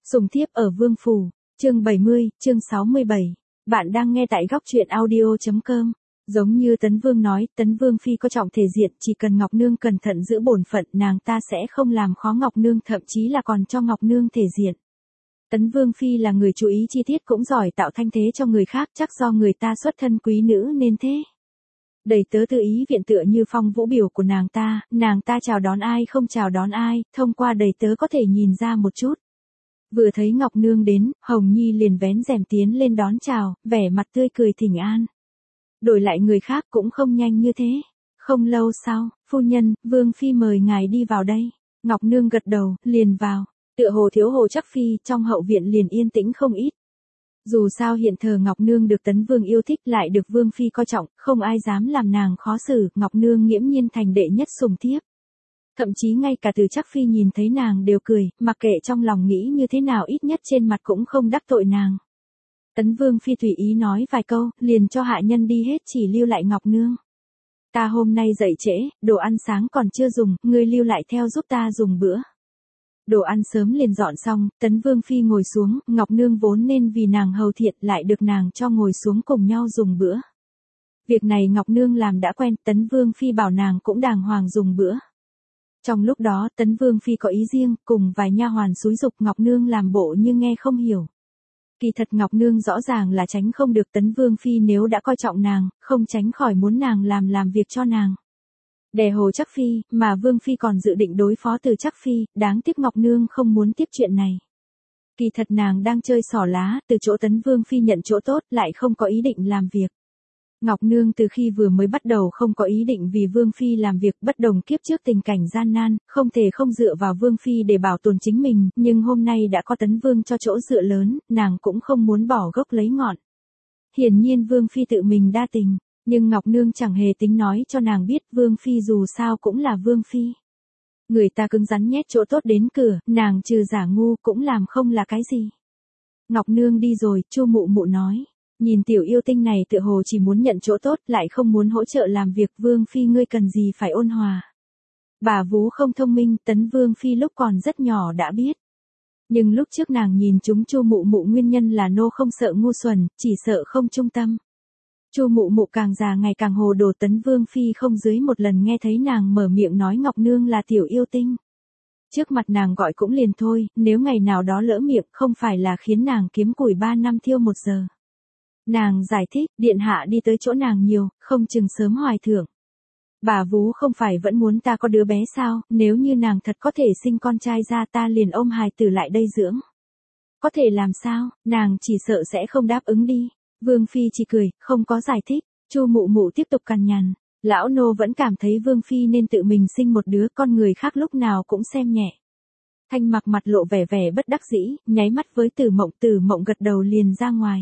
Sùng thiếp ở Vương Phủ, chương 70, chương 67. Bạn đang nghe tại góc truyện audio.com. Giống như Tấn Vương nói, Tấn Vương Phi có trọng thể diện, chỉ cần Ngọc Nương cẩn thận giữ bổn phận, nàng ta sẽ không làm khó Ngọc Nương, thậm chí là còn cho Ngọc Nương thể diện. Tấn Vương Phi là người chú ý chi tiết, cũng giỏi tạo thanh thế cho người khác, chắc do người ta xuất thân quý nữ nên thế. Đầy tớ tự ý viện tựa như phong vũ biểu của nàng ta chào đón ai không chào đón ai, thông qua đầy tớ có thể nhìn ra một chút. Vừa thấy Ngọc Nương đến, Hồng Nhi liền vén rèm tiến lên đón chào, vẻ mặt tươi cười thỉnh an. Đổi lại người khác cũng không nhanh như thế. Không lâu sau, phu nhân, Vương Phi mời ngài đi vào đây. Ngọc Nương gật đầu, liền vào. Tựa hồ thiếu hồ chắc Phi, trong hậu viện liền yên tĩnh không ít. Dù sao hiện thờ Ngọc Nương được Tấn Vương yêu thích, lại được Vương Phi coi trọng, không ai dám làm nàng khó xử, Ngọc Nương nghiễm nhiên thành đệ nhất sùng thiếp. Thậm chí ngay cả Từ Trác Phi nhìn thấy nàng đều cười, mặc kệ trong lòng nghĩ như thế nào, ít nhất trên mặt cũng không đắc tội nàng. Tấn Vương Phi tùy ý nói vài câu, liền cho hạ nhân đi hết, chỉ lưu lại Ngọc Nương. Ta hôm nay dậy trễ, đồ ăn sáng còn chưa dùng, ngươi lưu lại theo giúp ta dùng bữa. Đồ ăn sớm liền dọn xong, Tấn Vương Phi ngồi xuống, Ngọc Nương vốn nên vì nàng hầu thiện lại được nàng cho ngồi xuống cùng nhau dùng bữa. Việc này Ngọc Nương làm đã quen, Tấn Vương Phi bảo nàng cũng đàng hoàng dùng bữa. Trong lúc đó, Tấn Vương Phi có ý riêng, cùng vài nha hoàn xúi giục Ngọc Nương làm bộ như nghe không hiểu. Kỳ thật Ngọc Nương rõ ràng là tránh không được, Tấn Vương Phi nếu đã coi trọng nàng, không tránh khỏi muốn nàng làm việc cho nàng. Đè Hồ Chắc Phi, mà Vương Phi còn dự định đối phó Từ Chắc Phi, đáng tiếc Ngọc Nương không muốn tiếp chuyện này. Kỳ thật nàng đang chơi xỏ lá, từ chỗ Tấn Vương Phi nhận chỗ tốt, lại không có ý định làm việc. Ngọc Nương từ khi vừa mới bắt đầu không có ý định vì Vương Phi làm việc, bất đồng kiếp trước tình cảnh gian nan, không thể không dựa vào Vương Phi để bảo tồn chính mình, nhưng hôm nay đã có Tấn Vương cho chỗ dựa lớn, nàng cũng không muốn bỏ gốc lấy ngọn. Hiển nhiên Vương Phi tự mình đa tình, nhưng Ngọc Nương chẳng hề tính nói cho nàng biết Vương Phi dù sao cũng là Vương Phi. Người ta cứng rắn nhét chỗ tốt đến cửa, nàng trừ giả ngu cũng làm không là cái gì. Ngọc Nương đi rồi, Chu Mụ Mụ nói. Nhìn tiểu yêu tinh này tựa hồ chỉ muốn nhận chỗ tốt, lại không muốn hỗ trợ làm việc, Vương Phi ngươi cần gì phải ôn hòa. Bà vú không thông minh, Tấn Vương Phi lúc còn rất nhỏ đã biết. Nhưng lúc trước nàng nhìn chúng Chu Mụ Mụ nguyên nhân là nô không sợ ngu xuẩn, chỉ sợ không trung tâm. Chu Mụ Mụ càng già ngày càng hồ đồ, Tấn Vương Phi không dưới một lần nghe thấy nàng mở miệng nói Ngọc Nương là tiểu yêu tinh. Trước mặt nàng gọi cũng liền thôi, nếu ngày nào đó lỡ miệng không phải là khiến nàng kiếm củi 3 năm thiêu 1 giờ. Nàng giải thích, điện hạ đi tới chỗ nàng nhiều, không chừng sớm hoài thưởng. Bà vú không phải vẫn muốn ta có đứa bé sao, nếu như nàng thật có thể sinh con trai ra, ta liền ôm hài tử lại đây dưỡng. Có thể làm sao, nàng chỉ sợ sẽ không đáp ứng đi. Vương Phi chỉ cười, không có giải thích. Chu Mụ Mụ tiếp tục cằn nhằn. Lão nô vẫn cảm thấy Vương Phi nên tự mình sinh một đứa, con người khác lúc nào cũng xem nhẹ. Thanh Mặc mặt lộ vẻ bất đắc dĩ, nháy mắt với Tử Mộng gật đầu liền ra ngoài.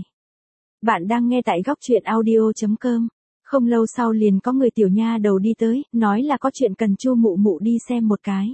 Bạn đang nghe tại góc truyện audio.com. Không lâu sau liền có người tiểu nha đầu đi tới, nói là có chuyện cần Chu Mụ Mụ đi xem một cái.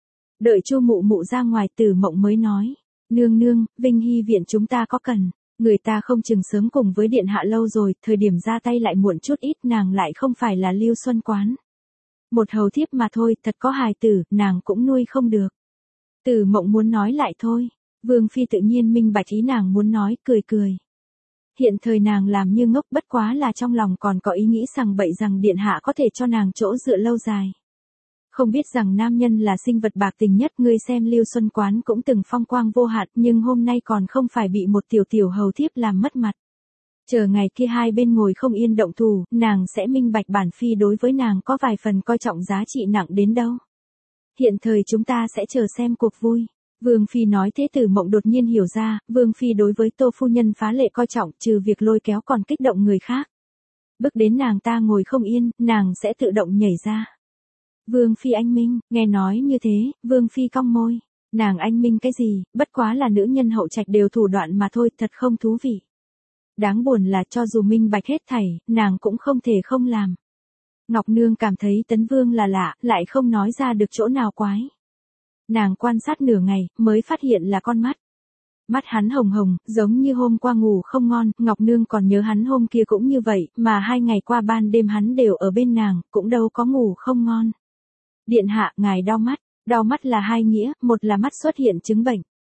Đợi Chu Mụ Mụ ra ngoài, Tử Mộng mới nói, nương, Vinh Hy viện chúng ta có cần. Người ta không chừng sớm cùng với điện hạ lâu rồi, thời điểm ra tay lại muộn chút ít, nàng lại không phải là Lưu Xuân Quán. Một hầu thiếp mà thôi, thật có hài tử, nàng cũng nuôi không được. Tử Mộng muốn nói lại thôi. Vương Phi tự nhiên minh bạch ý nàng muốn nói, cười. Hiện thời nàng làm như ngốc, bất quá là trong lòng còn có ý nghĩ sằng bậy rằng điện hạ có thể cho nàng chỗ dựa lâu dài. Không biết rằng nam nhân là sinh vật bạc tình nhất, ngươi xem Lưu Xuân Quán cũng từng phong quang vô hạn, nhưng hôm nay còn không phải bị một tiểu hầu thiếp làm mất mặt. Chờ ngày kia hai bên ngồi không yên động thủ, nàng sẽ minh bạch bản Phi đối với nàng có vài phần coi trọng giá trị nặng đến đâu. Hiện thời chúng ta sẽ chờ xem cuộc vui. Vương Phi nói thế. Tử Mộng đột nhiên hiểu ra, Vương Phi đối với Tô phu nhân phá lệ coi trọng, trừ việc lôi kéo còn kích động người khác. Bước đến nàng ta ngồi không yên, nàng sẽ tự động nhảy ra. Vương Phi anh minh, nghe nói như thế, Vương Phi cong môi. Nàng anh minh cái gì, bất quá là nữ nhân hậu trạch đều thủ đoạn mà thôi, thật không thú vị. Đáng buồn là cho dù minh bạch hết thảy, nàng cũng không thể không làm. Ngọc Nương cảm thấy Tấn Vương là lạ, lại không nói ra được chỗ nào quái. Nàng quan sát nửa ngày, mới phát hiện là con mắt. Mắt hắn hồng hồng, giống như hôm qua ngủ không ngon, Ngọc Nương còn nhớ hắn hôm kia cũng như vậy, mà 2 ngày qua ban đêm hắn đều ở bên nàng, cũng đâu có ngủ không ngon. Điện hạ, ngài đau mắt là hai nghĩa, một là mắt xuất hiện chứng bệnh.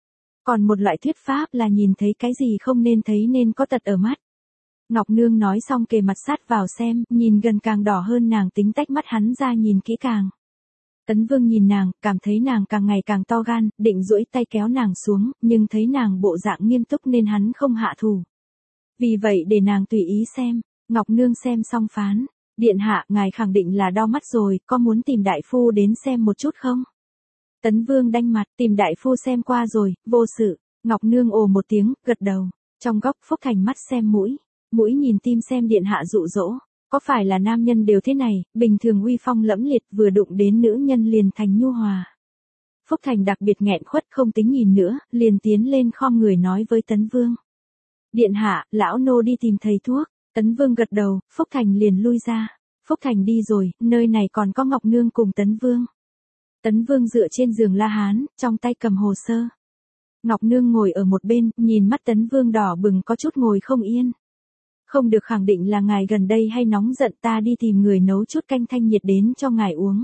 Còn một loại thuyết pháp là nhìn thấy cái gì không nên thấy nên có tật ở mắt. Ngọc Nương nói xong kề mặt sát vào xem, nhìn gần càng đỏ hơn, nàng tính tách mắt hắn ra nhìn kỹ càng. Tấn Vương nhìn nàng, cảm thấy nàng càng ngày càng to gan, định duỗi tay kéo nàng xuống, nhưng thấy nàng bộ dạng nghiêm túc nên hắn không hạ thủ. Vì vậy để nàng tùy ý xem. Ngọc Nương xem xong phán, điện hạ, ngài khẳng định là đau mắt rồi, có muốn tìm đại phu đến xem một chút không? Tấn Vương đanh mặt, tìm đại phu xem qua rồi, vô sự. Ngọc Nương ồ một tiếng, gật đầu. Trong góc Phúc Thành mắt xem mũi, mũi nhìn tim xem điện hạ dụ dỗ. Có phải là nam nhân đều thế này, bình thường uy phong lẫm liệt, vừa đụng đến nữ nhân liền thành nhu hòa. Phúc Thành đặc biệt nghẹn khuất không tính nhìn nữa, liền tiến lên khom người nói với Tấn Vương. Điện hạ, lão nô đi tìm thầy thuốc. Tấn Vương gật đầu, Phúc Thành liền lui ra. Phúc Thành đi rồi, nơi này còn có Ngọc Nương cùng Tấn Vương. Tấn Vương dựa trên giường La Hán, trong tay cầm hồ sơ. Ngọc Nương ngồi ở một bên, nhìn mắt Tấn Vương đỏ bừng có chút ngồi không yên. Không được, khẳng định là ngài gần đây hay nóng giận, ta đi tìm người nấu chút canh thanh nhiệt đến cho ngài uống.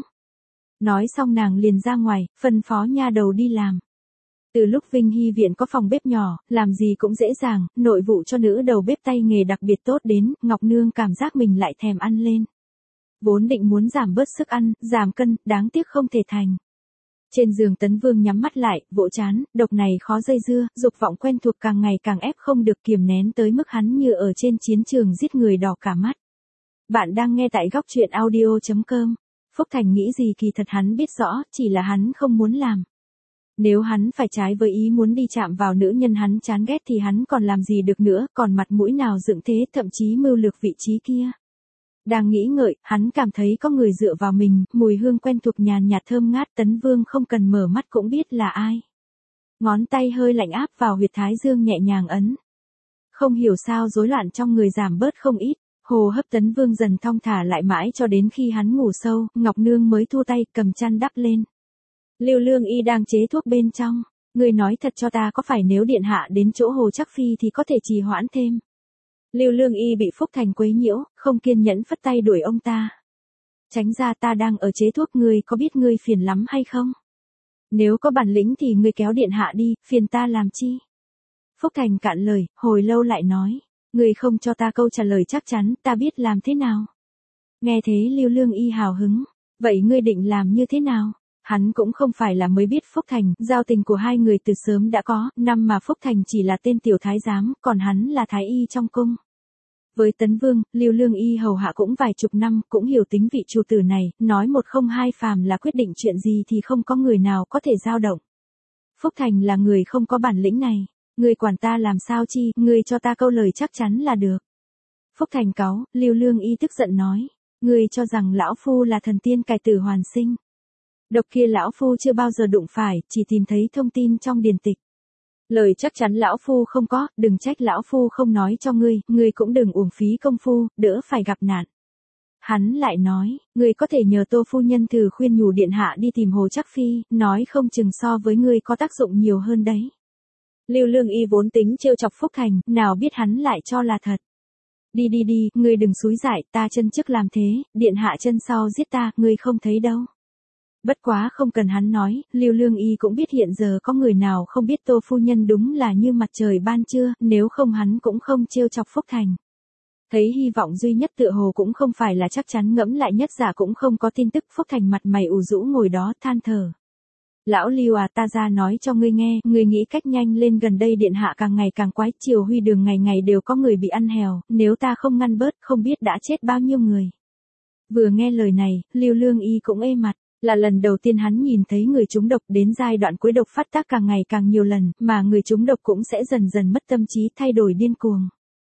Nói xong nàng liền ra ngoài, phân phó nha đầu đi làm. Từ lúc Vinh Hy viện có phòng bếp nhỏ, làm gì cũng dễ dàng, nội vụ cho nữ đầu bếp tay nghề đặc biệt tốt đến, Ngọc Nương cảm giác mình lại thèm ăn lên. Vốn định muốn giảm bớt sức ăn, giảm cân, đáng tiếc không thể thành. Trên giường Tấn Vương nhắm mắt lại, vỗ chán, độc này khó dây dưa, dục vọng quen thuộc càng ngày càng ép không được kiềm nén tới mức hắn như ở trên chiến trường giết người đỏ cả mắt. Bạn đang nghe tại góc truyện audio.com. Phúc Thành nghĩ gì kỳ thật hắn biết rõ, chỉ là hắn không muốn làm. Nếu hắn phải trái với ý muốn đi chạm vào nữ nhân hắn chán ghét thì hắn còn làm gì được nữa, còn mặt mũi nào dựng thế, thậm chí mưu lược vị trí kia. Đang nghĩ ngợi, hắn cảm thấy có người dựa vào mình, mùi hương quen thuộc nhàn nhạt thơm ngát, Tấn Vương không cần mở mắt cũng biết là ai. Ngón tay hơi lạnh áp vào huyệt thái dương nhẹ nhàng ấn. Không hiểu sao rối loạn trong người giảm bớt không ít, hồ hấp Tấn Vương dần thong thả lại mãi cho đến khi hắn ngủ sâu, Ngọc Nương mới thu tay cầm chăn đắp lên. Lưu Lương Y đang chế thuốc bên trong, người nói thật cho ta, có phải nếu điện hạ đến chỗ Hồ Trắc Phi thì có thể trì hoãn thêm? Lưu Lương Y bị Phúc Thành quấy nhiễu, không kiên nhẫn phất tay đuổi ông ta. Tránh ra, ta đang ở chế thuốc, ngươi có biết ngươi phiền lắm hay không? Nếu có bản lĩnh thì ngươi kéo điện hạ đi, phiền ta làm chi? Phúc Thành cạn lời, hồi lâu lại nói, ngươi không cho ta câu trả lời chắc chắn, ta biết làm thế nào? Nghe thế Lưu Lương Y hào hứng, vậy ngươi định làm như thế nào? Hắn cũng không phải là mới biết Phúc Thành, giao tình của hai người từ sớm đã có, năm mà Phúc Thành chỉ là tên tiểu thái giám, còn hắn là thái y trong cung. Với Tấn Vương, Lưu Lương Y hầu hạ cũng vài chục năm, cũng hiểu tính vị chủ tử này, nói một không hai, phàm là quyết định chuyện gì thì không có người nào có thể dao động. Phúc Thành là người không có bản lĩnh này, ngươi quản ta làm sao chi, ngươi cho ta câu lời chắc chắn là được. Phúc Thành cáu, Lưu Lương Y tức giận nói, ngươi cho rằng lão phu là thần tiên cải tử hoàn sinh. Độc kia lão phu chưa bao giờ đụng phải, chỉ tìm thấy thông tin trong điển tịch. Lời chắc chắn lão phu không có, đừng trách lão phu không nói cho ngươi cũng đừng uổng phí công phu, đỡ phải gặp nạn. Hắn lại nói, ngươi có thể nhờ Tô phu nhân thử khuyên nhủ điện hạ đi tìm Hồ Trắc Phi, nói không chừng so với ngươi có tác dụng nhiều hơn đấy. Lưu Lương Y vốn tính trêu chọc Phúc Thành, nào biết hắn lại cho là thật. Đi, ngươi đừng xúi dại, ta chân trước làm thế, điện hạ chân sau giết ta, ngươi không thấy đâu. Bất quá không cần hắn nói, Lưu Lương Y cũng biết hiện giờ có người nào không biết Tô phu nhân đúng là như mặt trời ban trưa, nếu không hắn cũng không trêu chọc Phúc Thành. Thấy hy vọng duy nhất tựa hồ cũng không phải là chắc chắn, ngẫm lại nhất giả cũng không có tin tức, Phúc Thành mặt mày ủ rũ ngồi đó than thở. Lão Lưu à, ta ra nói cho ngươi nghe, ngươi nghĩ cách nhanh lên, gần đây điện hạ càng ngày càng quái, Triều Huy đường ngày ngày đều có người bị ăn hèo, nếu ta không ngăn bớt không biết đã chết bao nhiêu người. Vừa nghe lời này, Lưu Lương Y cũng ê mặt. Là lần đầu tiên hắn nhìn thấy người trúng độc, đến giai đoạn cuối độc phát tác càng ngày càng nhiều lần, mà người trúng độc cũng sẽ dần dần mất tâm trí, thay đổi điên cuồng.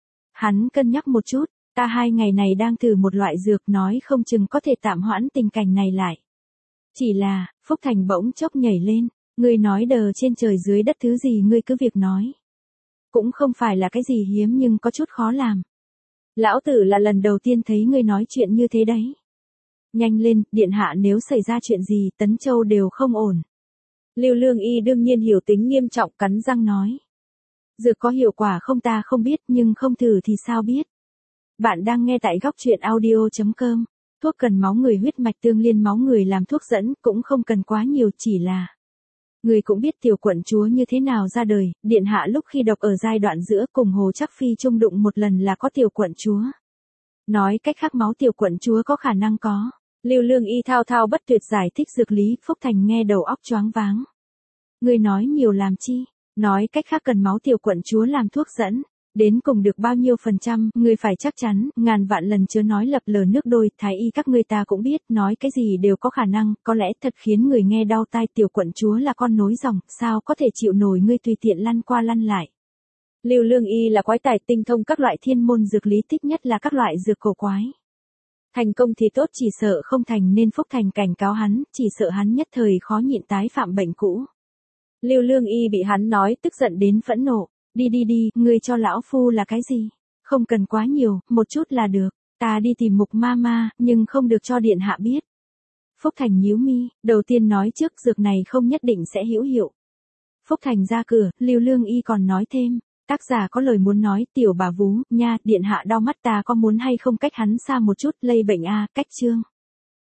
Hắn cân nhắc một chút, ta 2 ngày này đang thử một loại dược, nói không chừng có thể tạm hoãn tình cảnh này lại. Chỉ là, Phúc Thành bỗng chốc nhảy lên, ngươi nói đờ trên trời dưới đất thứ gì ngươi cứ việc nói. Cũng không phải là cái gì hiếm nhưng có chút khó làm. Lão tử là lần đầu tiên thấy ngươi nói chuyện như thế đấy. Nhanh lên, điện hạ, nếu xảy ra chuyện gì, Tấn Châu đều không ổn. Lưu Lương Y đương nhiên hiểu tính nghiêm trọng, cắn răng nói. Dược có hiệu quả không ta không biết, nhưng không thử thì sao biết. Bạn đang nghe tại góc truyện audio.com. Thuốc cần máu người, huyết mạch tương liên máu người làm thuốc dẫn, cũng không cần quá nhiều, chỉ là Người cũng biết tiểu quận chúa như thế nào ra đời, điện hạ lúc khi độc ở giai đoạn giữa cùng Hồ Trác Phi chung đụng một lần là có tiểu quận chúa. Nói cách khác máu tiểu quận chúa có khả năng có. Lưu Lương Y thao thao bất tuyệt giải thích dược lý, Phúc Thành nghe đầu óc choáng váng. Ngươi nói nhiều làm chi? Nói cách khác cần máu tiểu quận chúa làm thuốc dẫn. Đến cùng được bao nhiêu %, ngươi phải chắc chắn, ngàn vạn lần chớ nói lập lờ nước đôi, thái y các ngươi ta cũng biết, nói cái gì đều có khả năng, có lẽ thật khiến người nghe đau tai, tiểu quận chúa là con nối dòng, sao có thể chịu nổi ngươi tùy tiện lăn qua lăn lại. Lưu Lương Y là quái tài tinh thông các loại thiên môn dược lý, thích nhất là các loại dược cổ quái. Thành công thì tốt, chỉ sợ không thành, nên Phúc Thành cảnh cáo hắn, chỉ sợ hắn nhất thời khó nhịn tái phạm bệnh cũ. Lưu Lương Y bị hắn nói tức giận đến phẫn nộ. Đi, ngươi cho lão phu là cái gì? Không cần quá nhiều, một chút là được. Ta đi tìm Mục Mama, nhưng không được cho điện hạ biết. Phúc Thành nhíu mi, đầu tiên nói trước dược này không nhất định sẽ hữu hiệu. Phúc Thành ra cửa, Lưu Lương Y còn nói thêm, tác giả có lời muốn nói, tiểu bà vú, nha, điện hạ đau mắt ta có muốn hay không cách hắn xa một chút, lây bệnh a, cách chương.